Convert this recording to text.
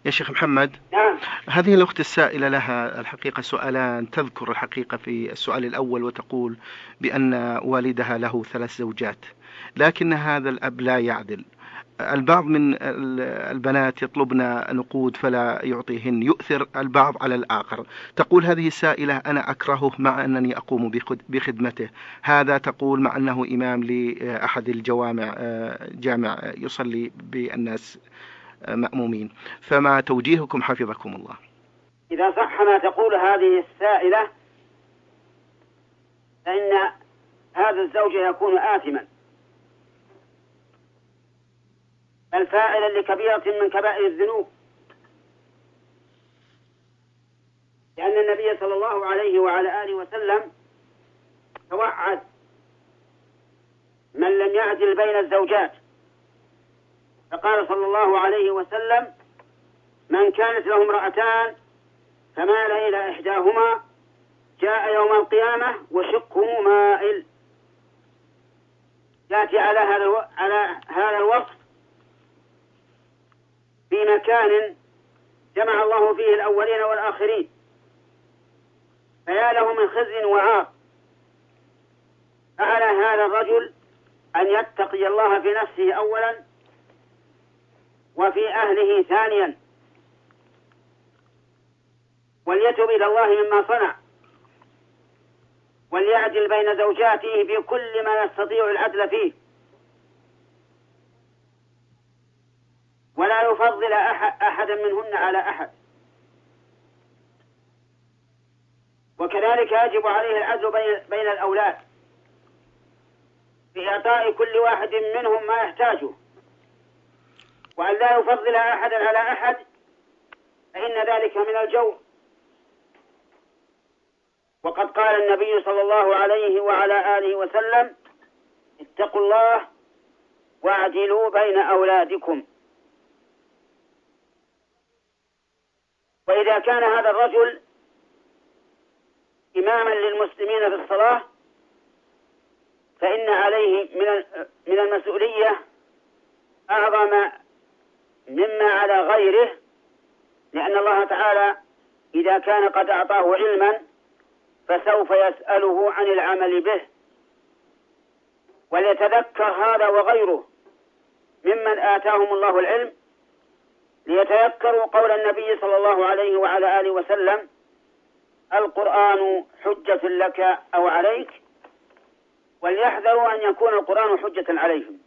يا شيخ محمد. نعم. هذه الأخت السائلة لها الحقيقة سؤالان، تذكر الحقيقة في السؤال الأول وتقول بأن والدها له 3 زوجات، لكن هذا الأب لا يعدل. البعض من البنات يطلبن نقود فلا يعطيهن، يؤثر البعض على الآخر. تقول هذه السائلة: أنا أكرهه مع أنني أقوم بخدمته. هذا تقول مع أنه إمام لأحد الجوامع، جامع يصلي بالناس مأمومين. فما توجيهكم حفظكم الله؟ إذا صح ما تقول هذه السائلة فإن هذا الزوج يكون آثما، بل فاعلا لكبيرة من كبائر الذنوب، لأن النبي صلى الله عليه وعلى آله وسلم توعد من لم يعدل بين الزوجات، فقال صلى الله عليه وسلم: من كانت له امرأتان فمال إلى إحداهما جاء يوم القيامة وشقه مائل. يأتي على هذا الوصف في مكان جمع الله فيه الأولين والآخرين، فيا له من خزي وعار. فعلى هذا الرجل أن يتقي الله في نفسه أولا وفي أهله ثانيا، وليتب إلى الله مما صنع، وليعدل بين زوجاته في كل ما يستطيع العدل فيه، ولا يفضل أحدا منهن على أحد. وكذلك يجب عليه العدل بين الأولاد في إعطاء كل واحد منهم ما يحتاجه، وأن لا يفضل أحدا على أحد، فإن ذلك من الجور. وقد قال النبي صلى الله عليه وعلى آله وسلم: اتقوا الله واعدلوا بين أولادكم. وإذا كان هذا الرجل إماما للمسلمين في الصلاة فإن عليه من المسؤولية أعظم مما على غيره، لأن الله تعالى إذا كان قد أعطاه علما فسوف يسأله عن العمل به. وليتذكر هذا وغيره ممن آتاهم الله العلم، ليتذكروا قول النبي صلى الله عليه وعلى آله وسلم: القرآن حجة لك أو عليك، وليحذروا أن يكون القرآن حجة عليهم.